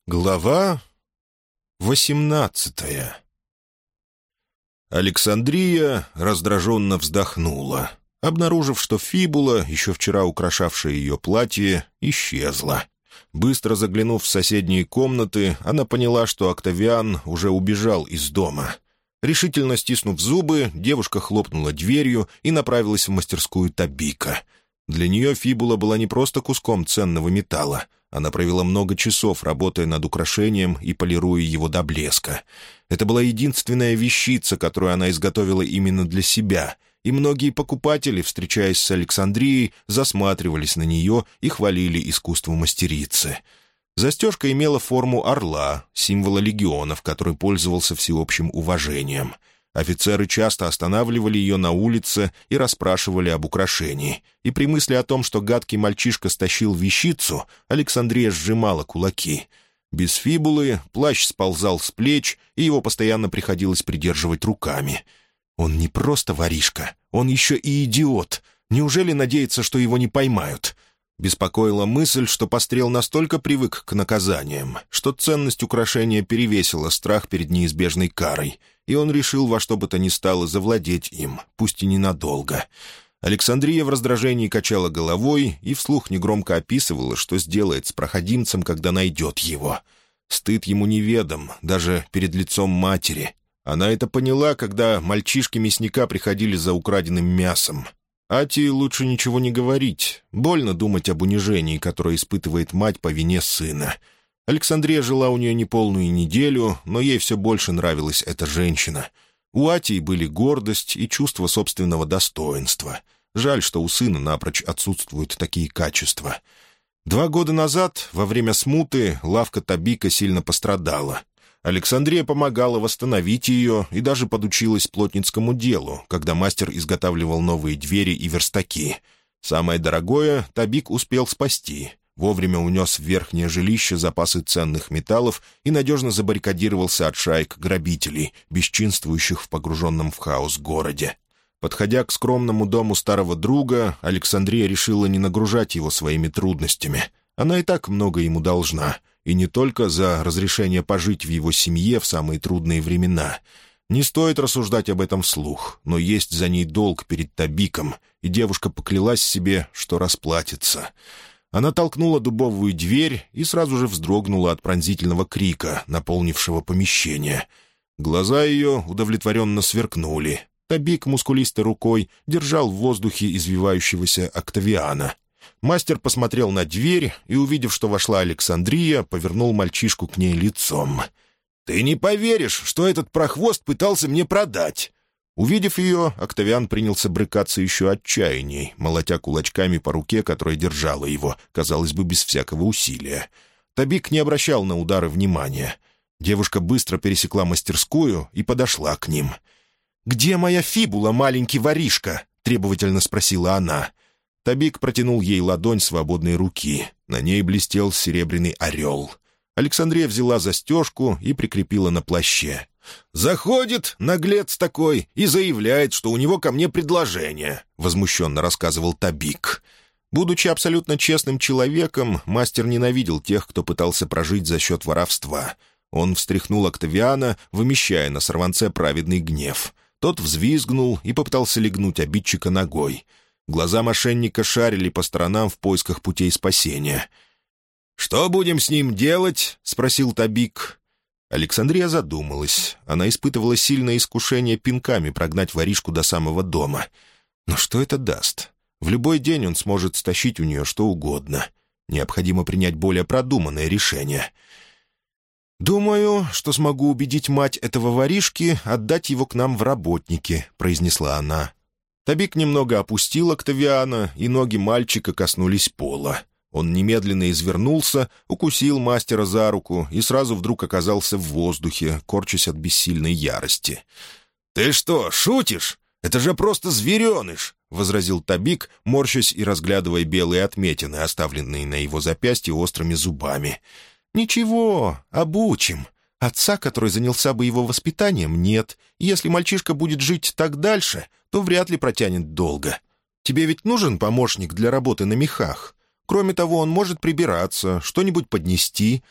Глава 18. Александрия раздраженно вздохнула, обнаружив, что фибула, еще вчера украшавшая ее платье, исчезла. Быстро заглянув в соседние комнаты, она поняла, что Октавиан уже убежал из дома. Решительно стиснув зубы, девушка хлопнула дверью и направилась в мастерскую Табика. Для нее фибула была не просто куском ценного металла. Она провела много часов, работая над украшением и полируя его до блеска. Это была единственная вещица, которую она изготовила именно для себя, и многие покупатели, встречаясь с Александрией, засматривались на нее и хвалили искусство мастерицы. Застежка имела форму орла, символа легионов, который пользовался всеобщим уважением. Офицеры часто останавливали ее на улице и расспрашивали об украшении. И при мысли о том, что гадкий мальчишка стащил вещицу, Александрия сжимала кулаки. Без фибулы плащ сползал с плеч, и его постоянно приходилось придерживать руками. «Он не просто воришка, он еще и идиот. Неужели надеется, что его не поймают?» Беспокоила мысль, что пострел настолько привык к наказаниям, что ценность украшения перевесила страх перед неизбежной карой, и он решил во что бы то ни стало завладеть им, пусть и ненадолго. Александрия в раздражении качала головой и вслух негромко описывала, что сделает с проходимцем, когда найдет его. Стыд ему неведом, даже перед лицом матери. Она это поняла, когда мальчишки мясника приходили за украденным мясом. Ати лучше ничего не говорить. Больно думать об унижении, которое испытывает мать по вине сына. Александрия жила у нее неполную неделю, но ей все больше нравилась эта женщина. У Атии были гордость и чувство собственного достоинства. Жаль, что у сына напрочь отсутствуют такие качества. 2 года назад, во время смуты, лавка Табика сильно пострадала. Александрия помогала восстановить ее и даже подучилась плотницкому делу, когда мастер изготавливал новые двери и верстаки. Самое дорогое Табик успел спасти. Вовремя унес в верхнее жилище запасы ценных металлов и надежно забаррикадировался от шаек грабителей, бесчинствующих в погруженном в хаос городе. Подходя к скромному дому старого друга, Александрия решила не нагружать его своими трудностями. Она и так много ему должна, и не только за разрешение пожить в его семье в самые трудные времена. Не стоит рассуждать об этом вслух, но есть за ней долг перед Табиком, и девушка поклялась себе, что расплатится. Она толкнула дубовую дверь и сразу же вздрогнула от пронзительного крика, наполнившего помещение. Глаза ее удовлетворенно сверкнули. Табик мускулистой рукой держал в воздухе извивающегося Октавиана. Мастер посмотрел на дверь и, увидев, что вошла Александрия, повернул мальчишку к ней лицом. «Ты не поверишь, что этот прохвост пытался мне продать!» Увидев ее, Октавиан принялся брыкаться еще отчаянней, молотя кулачками по руке, которая держала его, казалось бы, без всякого усилия. Табик не обращал на удары внимания. Девушка быстро пересекла мастерскую и подошла к ним. «Где моя фибула, маленький воришка?» — требовательно спросила она. Табик протянул ей ладонь свободной руки. На ней блестел серебряный орел. Александрия взяла застежку и прикрепила на плаще. «Заходит, наглец такой, и заявляет, что у него ко мне предложение», — возмущенно рассказывал Табик. Будучи абсолютно честным человеком, мастер ненавидел тех, кто пытался прожить за счет воровства. Он встряхнул Октавиана, вымещая на сорванце праведный гнев. Тот взвизгнул и попытался легнуть обидчика ногой. Глаза мошенника шарили по сторонам в поисках путей спасения. «Что будем с ним делать?» — спросил Табик. Александрия задумалась. Она испытывала сильное искушение пинками прогнать воришку до самого дома. Но что это даст? В любой день он сможет стащить у нее что угодно. Необходимо принять более продуманное решение. «Думаю, что смогу убедить мать этого воришки отдать его к нам в работники», — произнесла она. Табик немного опустил Октавиана, и ноги мальчика коснулись пола. Он немедленно извернулся, укусил мастера за руку и сразу вдруг оказался в воздухе, корчась от бессильной ярости. «Ты что, шутишь? Это же просто звереныш!» — возразил Табик, морщась и разглядывая белые отметины, оставленные на его запястье острыми зубами. «Ничего, обучим. Отца, который занялся бы его воспитанием, нет. И если мальчишка будет жить так дальше, то вряд ли протянет долго. Тебе ведь нужен помощник для работы на мехах? Кроме того, он может прибираться, что-нибудь поднести».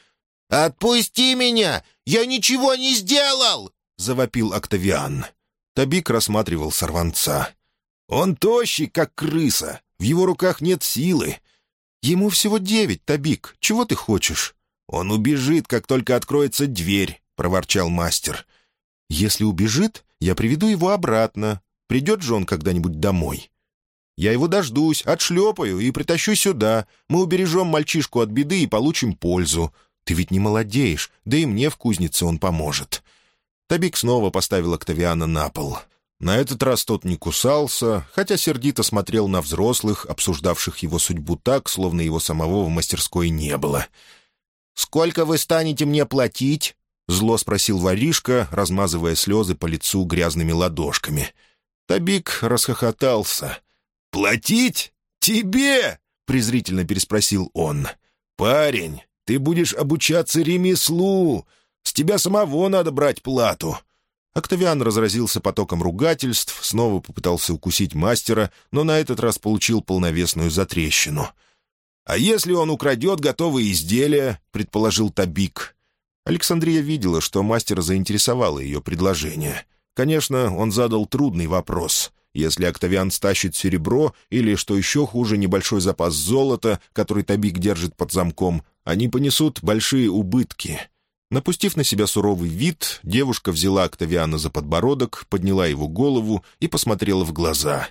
«Отпусти меня! Я ничего не сделал!» — завопил Октавиан. Табик рассматривал сорванца. «Он тощий, как крыса. В его руках нет силы». «Ему всего 9, Табик. Чего ты хочешь?» «Он убежит, как только откроется дверь», — проворчал мастер. «Если убежит, я приведу его обратно. Придет же он когда-нибудь домой. Я его дождусь, отшлепаю и притащу сюда. Мы убережем мальчишку от беды и получим пользу. Ты ведь не молодеешь, да и мне в кузнице он поможет». Табик снова поставил Октавиана на пол. На этот раз тот не кусался, хотя сердито смотрел на взрослых, обсуждавших его судьбу так, словно его самого в мастерской не было. «Сколько вы станете мне платить?» — зло спросил воришка, размазывая слезы по лицу грязными ладошками. Табик расхохотался. «Платить? Тебе?» — презрительно переспросил он. «Парень, ты будешь обучаться ремеслу. С тебя самого надо брать плату». Октавиан разразился потоком ругательств, снова попытался укусить мастера, но на этот раз получил полновесную затрещину. «А если он украдет готовые изделия?» — предположил Табик. Александрия видела, что мастера заинтересовало ее предложение. Конечно, он задал трудный вопрос. Если Октавиан стащит серебро или, что еще хуже, небольшой запас золота, который Табик держит под замком, они понесут большие убытки. Напустив на себя суровый вид, девушка взяла Октавиана за подбородок, подняла его голову и посмотрела в глаза.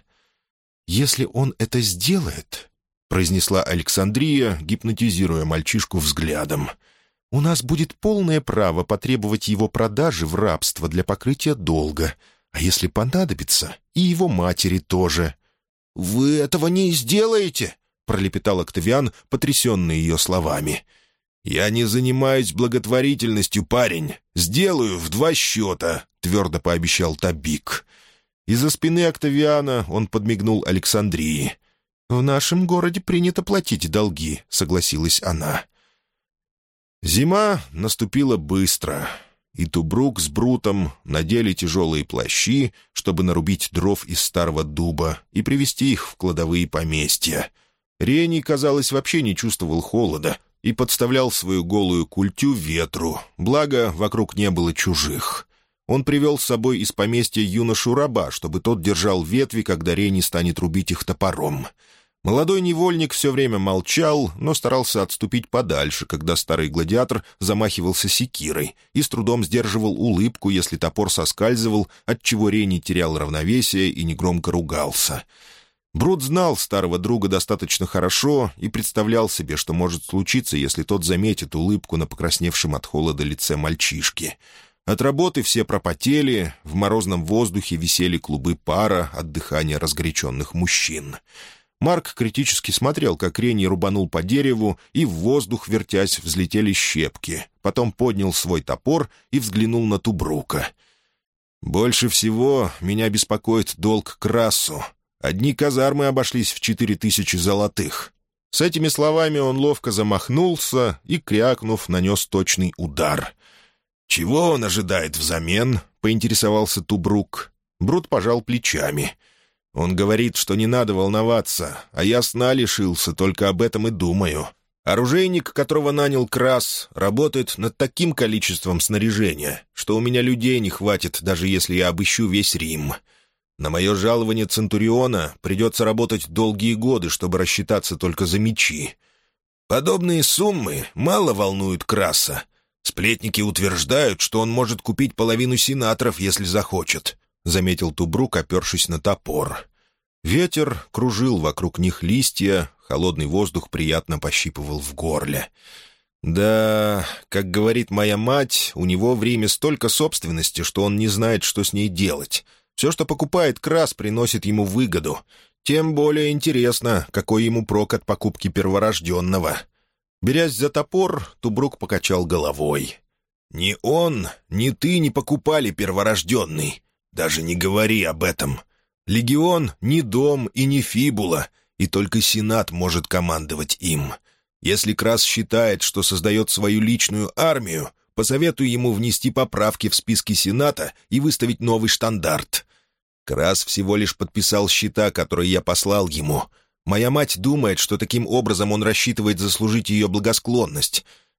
«Если он это сделает», — произнесла Александрия, гипнотизируя мальчишку взглядом, «у нас будет полное право потребовать его продажи в рабство для покрытия долга, а если понадобится, и его матери тоже». «Вы этого не сделаете?» — пролепетал Октавиан, потрясенный ее словами. «Я не занимаюсь благотворительностью, парень. Сделаю в 2 счета», — твердо пообещал Табик. Из-за спины Октавиана он подмигнул Александрии. «В нашем городе принято платить долги», — согласилась она. Зима наступила быстро, и Тубрук с Брутом надели тяжелые плащи, чтобы нарубить дров из старого дуба и привезти их в кладовые поместья. Рений, казалось, вообще не чувствовал холода и подставлял свою голую культю ветру, благо вокруг не было чужих. Он привел с собой из поместья юношу-раба, чтобы тот держал ветви, когда Рений станет рубить их топором. Молодой невольник все время молчал, но старался отступить подальше, когда старый гладиатор замахивался секирой и с трудом сдерживал улыбку, если топор соскальзывал, отчего Рений терял равновесие и негромко ругался. Брут знал старого друга достаточно хорошо и представлял себе, что может случиться, если тот заметит улыбку на покрасневшем от холода лице мальчишки. От работы все пропотели, в морозном воздухе висели клубы пара от дыхания разгоряченных мужчин. Марк критически смотрел, как Рений рубанул по дереву, и в воздух, вертясь, взлетели щепки. Потом поднял свой топор и взглянул на Тубрука. «Больше всего меня беспокоит долг Красу. Одни казармы обошлись в 4000 золотых». С этими словами он ловко замахнулся и, крякнув, нанес точный удар. «Чего он ожидает взамен?» — поинтересовался Тубрук. Брут пожал плечами. «Он говорит, что не надо волноваться, а я сна лишился, только об этом и думаю. Оружейник, которого нанял Крас, работает над таким количеством снаряжения, что у меня людей не хватит, даже если я обыщу весь Рим. На мое жалование Центуриона придется работать долгие годы, чтобы рассчитаться только за мечи. Подобные суммы мало волнуют Краса. Сплетники утверждают, что он может купить половину сенаторов, если захочет», — заметил Тубрук, опершись на топор. Ветер кружил вокруг них листья, холодный воздух приятно пощипывал в горле. «Да, как говорит моя мать, у него в Риме столько собственности, что он не знает, что с ней делать. Все, что покупает Крас, приносит ему выгоду. Тем более интересно, какой ему прок от покупки перворожденного». Берясь за топор, Тубрук покачал головой. «Ни он, ни ты не покупали перворожденный. Даже не говори об этом. Легион — ни дом и ни фибула, и только Сенат может командовать им. Если Крас считает, что создает свою личную армию, посоветуй ему внести поправки в списки Сената и выставить новый штандарт. Крас всего лишь подписал счета, которые я послал ему. Моя мать думает, что таким образом он рассчитывает заслужить ее благосклонность.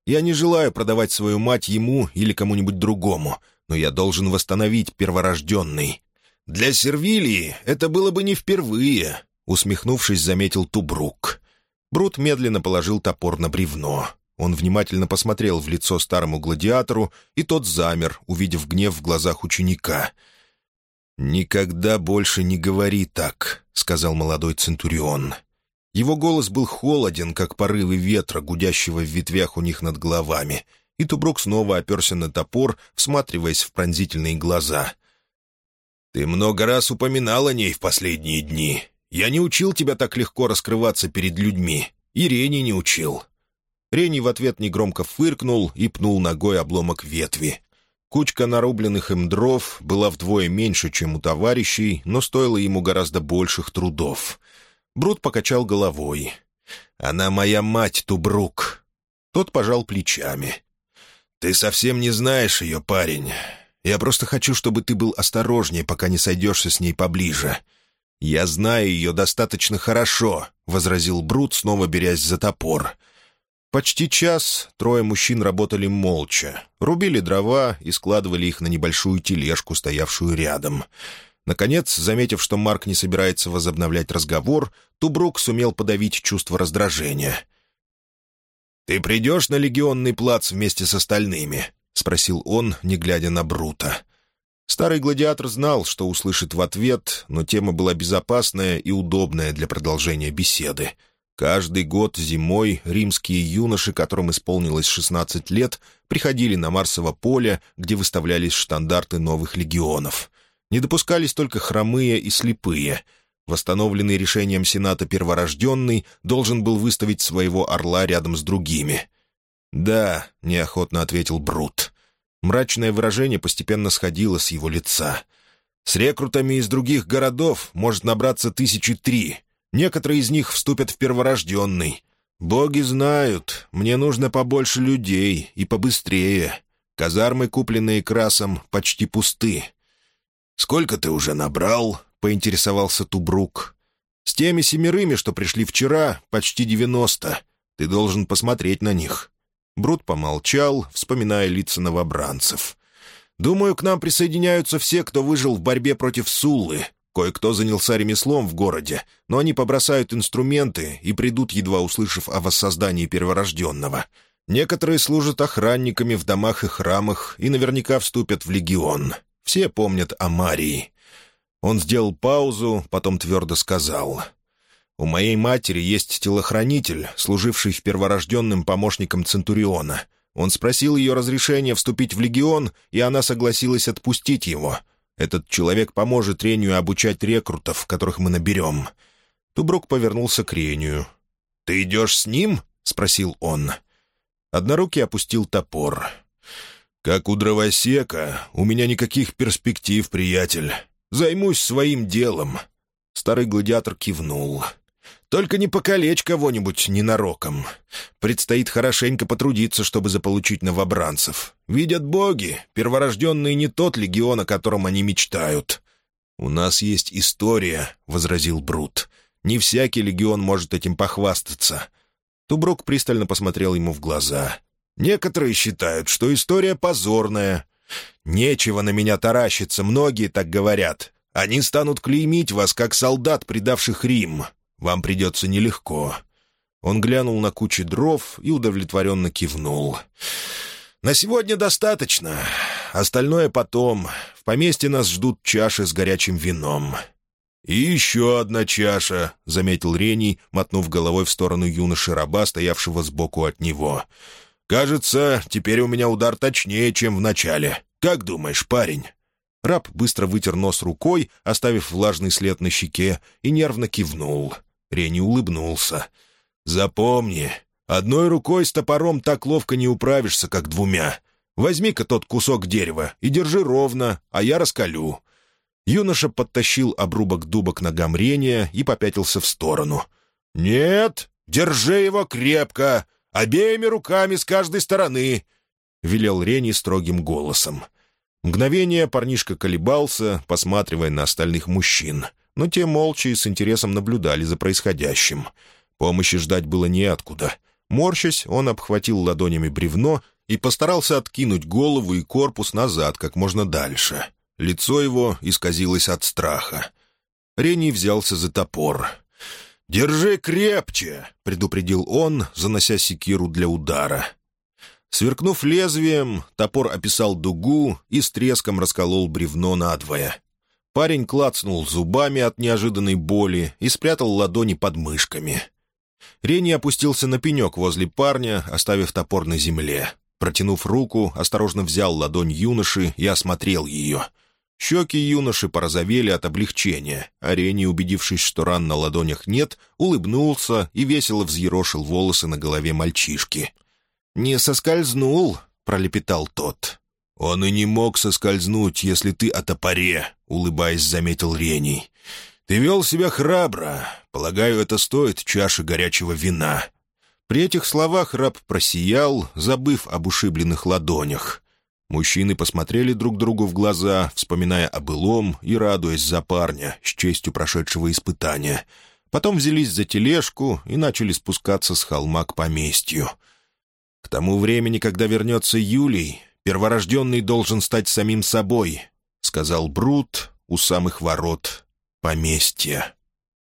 Я не желаю продавать свою мать ему или кому-нибудь другому, но я должен восстановить перворожденный. Для Сервилии это было бы не впервые», — усмехнувшись, заметил Тубрук. Брут медленно положил топор на бревно. Он внимательно посмотрел в лицо старому гладиатору, и тот замер, увидев гнев в глазах ученика. «Никогда больше не говори так», — сказал молодой центурион. Его голос был холоден, как порывы ветра, гудящего в ветвях у них над головами, и Тубрук снова оперся на топор, всматриваясь в пронзительные глаза. «Ты много раз упоминал о ней в последние дни. Я не учил тебя так легко раскрываться перед людьми. И Рени не учил». Рени в ответ негромко фыркнул и пнул ногой обломок ветви. Кучка нарубленных им дров была вдвое меньше, чем у товарищей, но стоила ему гораздо больших трудов. Брут покачал головой. «Она моя мать, Тубрук». Тот пожал плечами. «Ты совсем не знаешь ее, парень. Я просто хочу, чтобы ты был осторожнее, пока не сойдешься с ней поближе». «Я знаю ее достаточно хорошо», — возразил Брут, снова берясь за топор. Почти час трое мужчин работали молча, рубили дрова и складывали их на небольшую тележку, стоявшую рядом. Наконец, заметив, что Марк не собирается возобновлять разговор, Тубрук сумел подавить чувство раздражения. «Ты придешь на легионный плац вместе с остальными?» — спросил он, не глядя на Брута. Старый гладиатор знал, что услышит в ответ, но тема была безопасная и удобная для продолжения беседы. Каждый год зимой римские юноши, которым исполнилось 16 лет, приходили на Марсово поле, где выставлялись штандарты новых легионов. Не допускались только хромые и слепые. Восстановленный решением Сената перворожденный должен был выставить своего орла рядом с другими. «Да», — неохотно ответил Брут. Мрачное выражение постепенно сходило с его лица. «С рекрутами из других городов может набраться 1003. Некоторые из них вступят в перворожденный. Боги знают, мне нужно побольше людей и побыстрее. Казармы, купленные Красом, почти пусты». «Сколько ты уже набрал?» — поинтересовался Тубрук. «С теми 7, что пришли вчера, почти 90. Ты должен посмотреть на них». Брут помолчал, вспоминая лица новобранцев. «Думаю, к нам присоединяются все, кто выжил в борьбе против Суллы. Кое-кто занялся ремеслом в городе, но они побросают инструменты и придут, едва услышав о воссоздании перворожденного. Некоторые служат охранниками в домах и храмах и наверняка вступят в легион. Все помнят о Марии». Он сделал паузу, потом твердо сказал: «У моей матери есть телохранитель, служивший в перворожденным помощником Центуриона. Он спросил ее разрешения вступить в легион, и она согласилась отпустить его. Этот человек поможет Рению обучать рекрутов, которых мы наберем». Тубрук повернулся к Рению. «Ты идешь с ним?» — спросил он. Однорукий опустил топор. «Как у дровосека, у меня никаких перспектив, приятель. Займусь своим делом». Старый гладиатор кивнул. «Только не покалечь кого-нибудь ненароком. Предстоит хорошенько потрудиться, чтобы заполучить новобранцев. Видят боги, перворожденный не тот легион, о котором они мечтают». «У нас есть история», — возразил Брут. «Не всякий легион может этим похвастаться». Тубрук пристально посмотрел ему в глаза. «Некоторые считают, что история позорная. Нечего на меня таращиться, многие так говорят. Они станут клеймить вас, как солдат, предавших Рим. Вам придется нелегко». Он глянул на кучу дров и удовлетворенно кивнул. «На сегодня достаточно. Остальное потом. В поместье нас ждут чаши с горячим вином». «И еще одна чаша», — заметил Рений, мотнув головой в сторону юноши-раба, стоявшего сбоку от него. «Кажется, теперь у меня удар точнее, чем в начале. Как думаешь, парень?» Раб быстро вытер нос рукой, оставив влажный след на щеке, и нервно кивнул. Рений улыбнулся. «Запомни, одной рукой с топором так ловко не управишься, как двумя. Возьми-ка тот кусок дерева и держи ровно, а я раскалю». Юноша подтащил обрубок дуба к ногам Рения и попятился в сторону. «Нет, держи его крепко, обеими руками с каждой стороны», — велел Рений строгим голосом. Мгновение парнишка колебался, посматривая на остальных мужчин, но те молча и с интересом наблюдали за происходящим. Помощи ждать было неоткуда. Морщась, он обхватил ладонями бревно и постарался откинуть голову и корпус назад как можно дальше. Лицо его исказилось от страха. Рений взялся за топор. «Держи крепче!» — предупредил он, занося секиру для удара. Сверкнув лезвием, топор описал дугу и с треском расколол бревно надвое. Парень клацнул зубами от неожиданной боли и спрятал ладони под мышками. Рений опустился на пенек возле парня, оставив топор на земле. Протянув руку, осторожно взял ладонь юноши и осмотрел ее. Щеки юноши порозовели от облегчения, а Рений, убедившись, что ран на ладонях нет, улыбнулся и весело взъерошил волосы на голове мальчишки. «Не соскользнул», — пролепетал тот. «Он и не мог соскользнуть, если ты о топоре», — улыбаясь, заметил Рений. «Ты вел себя храбро. Полагаю, это стоит чаши горячего вина». При этих словах раб просиял, забыв об ушибленных ладонях. Мужчины посмотрели друг другу в глаза, вспоминая о былом и радуясь за парня, с честью прошедшего испытания. Потом взялись за тележку и начали спускаться с холма к поместью. «К тому времени, когда вернется Юлий, перворожденный должен стать самим собой», — сказал Брут у самых ворот поместья.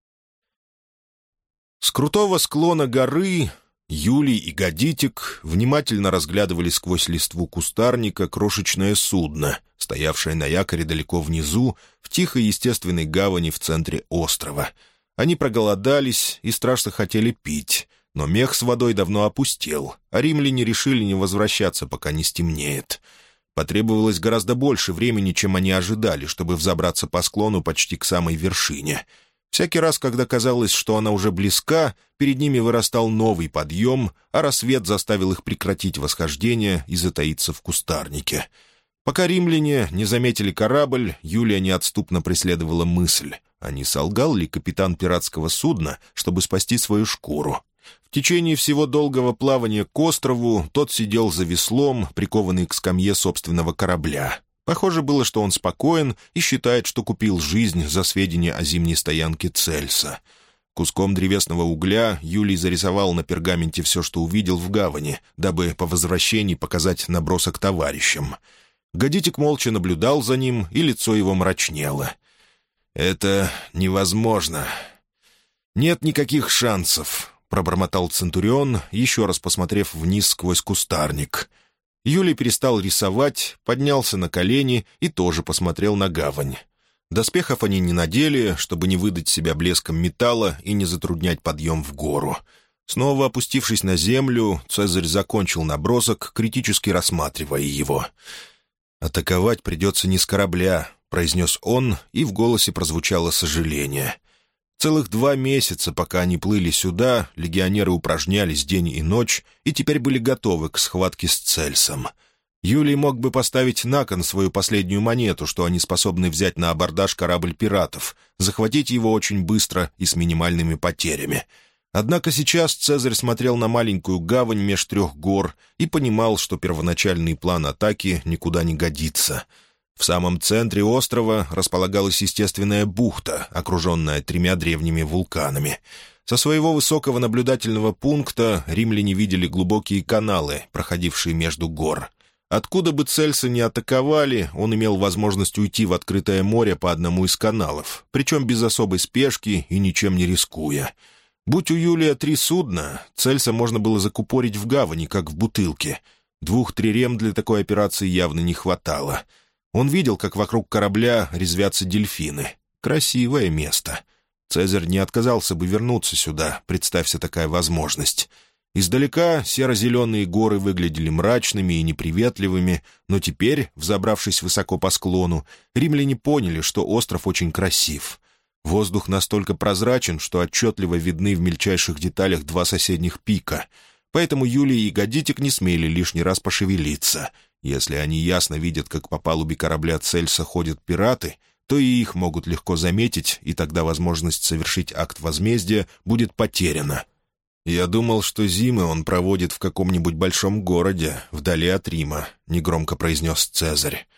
С крутого склона горы Юлий и Годитик внимательно разглядывали сквозь листву кустарника крошечное судно, стоявшее на якоре далеко внизу, в тихой естественной гавани в центре острова. Они проголодались и страшно хотели пить, но мех с водой давно опустел, а римляне решили не возвращаться, пока не стемнеет. Потребовалось гораздо больше времени, чем они ожидали, чтобы взобраться по склону почти к самой вершине. Всякий раз, когда казалось, что она уже близка, перед ними вырастал новый подъем, а рассвет заставил их прекратить восхождение и затаиться в кустарнике. Пока римляне не заметили корабль, Юлия неотступно преследовала мысль, а не солгал ли капитан пиратского судна, чтобы спасти свою шкуру. В течение всего долгого плавания к острову тот сидел за веслом, прикованный к скамье собственного корабля. Похоже было, что он спокоен и считает, что купил жизнь за сведения о зимней стоянке Цельса. Куском древесного угля Юлий зарисовал на пергаменте все, что увидел в гавани, дабы по возвращении показать набросок товарищам. Годитик молча наблюдал за ним, и лицо его мрачнело. «Это невозможно. Нет никаких шансов», — пробормотал Центурион, еще раз посмотрев вниз сквозь кустарник. Юлий перестал рисовать, поднялся на колени и тоже посмотрел на гавань. Доспехов они не надели, чтобы не выдать себя блеском металла и не затруднять подъем в гору. Снова опустившись на землю, Цезарь закончил набросок, критически рассматривая его. «Атаковать придется не с корабля», — произнес он, и в голосе прозвучало сожаление. Целых 2 месяца, пока они плыли сюда, легионеры упражнялись день и ночь и теперь были готовы к схватке с Цельсом. Юлий мог бы поставить на кон свою последнюю монету, что они способны взять на абордаж корабль пиратов, захватить его очень быстро и с минимальными потерями. Однако сейчас Цезарь смотрел на маленькую гавань меж 3 гор и понимал, что первоначальный план атаки никуда не годится. В самом центре острова располагалась естественная бухта, окруженная 3 древними вулканами. Со своего высокого наблюдательного пункта римляне видели глубокие каналы, проходившие между гор. Откуда бы Цельса не атаковали, он имел возможность уйти в открытое море по одному из каналов, причем без особой спешки и ничем не рискуя. Будь у Юлия 3 судна, Цельса можно было закупорить в гавани, как в бутылке. 2 трирем для такой операции явно не хватало. Он видел, как вокруг корабля резвятся дельфины. Красивое место. Цезарь не отказался бы вернуться сюда, представься такая возможность. Издалека серо-зеленые горы выглядели мрачными и неприветливыми, но теперь, взобравшись высоко по склону, римляне поняли, что остров очень красив. Воздух настолько прозрачен, что отчетливо видны в мельчайших деталях 2 соседних пика. Поэтому Юлий и Годитик не смели лишний раз пошевелиться. Если они ясно видят, как по палубе корабля Цельса ходят пираты, то и их могут легко заметить, и тогда возможность совершить акт возмездия будет потеряна. «Я думал, что зимы он проводит в каком-нибудь большом городе, вдали от Рима», — негромко произнес Цезарь.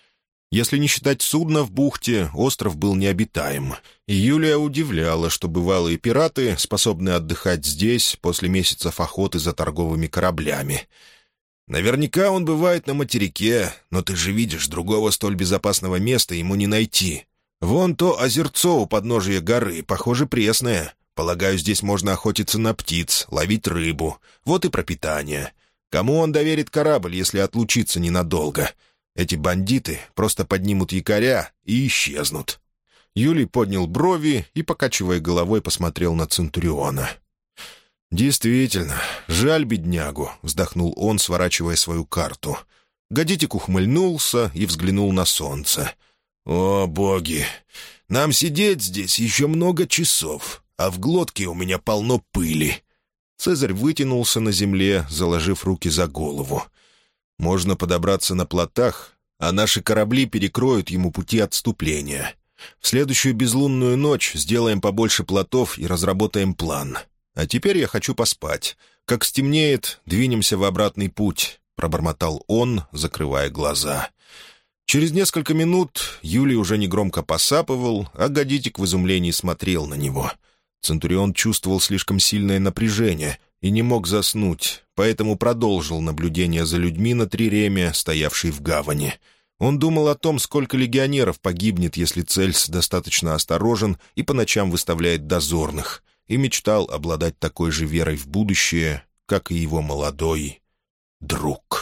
Если не считать судна в бухте, остров был необитаем, и Юлия удивляла, что бывалые пираты способны отдыхать здесь после месяцев охоты за торговыми кораблями. «Наверняка он бывает на материке, но ты же видишь, другого столь безопасного места ему не найти. Вон то озерцо у подножия горы, похоже, пресное. Полагаю, здесь можно охотиться на птиц, ловить рыбу. Вот и пропитание. Кому он доверит корабль, если отлучиться ненадолго? Эти бандиты просто поднимут якоря и исчезнут». Юлий поднял брови и, покачивая головой, посмотрел на Центуриона. «Действительно, жаль беднягу», — вздохнул он, сворачивая свою карту. Годитик ухмыльнулся и взглянул на солнце. «О, боги! Нам сидеть здесь еще много часов, а в глотке у меня полно пыли». Цезарь вытянулся на земле, заложив руки за голову. «Можно подобраться на плотах, а наши корабли перекроют ему пути отступления. В следующую безлунную ночь сделаем побольше плотов и разработаем план. А теперь я хочу поспать. Как стемнеет, двинемся в обратный путь», — пробормотал он, закрывая глаза. Через несколько минут Юлий уже негромко посапывал, а Годитик в изумлении смотрел на него. Центурион чувствовал слишком сильное напряжение и не мог заснуть, поэтому продолжил наблюдение за людьми на триреме, стоявшей в гавани. Он думал о том, сколько легионеров погибнет, если Цельс достаточно осторожен и по ночам выставляет дозорных, и мечтал обладать такой же верой в будущее, как и его молодой друг.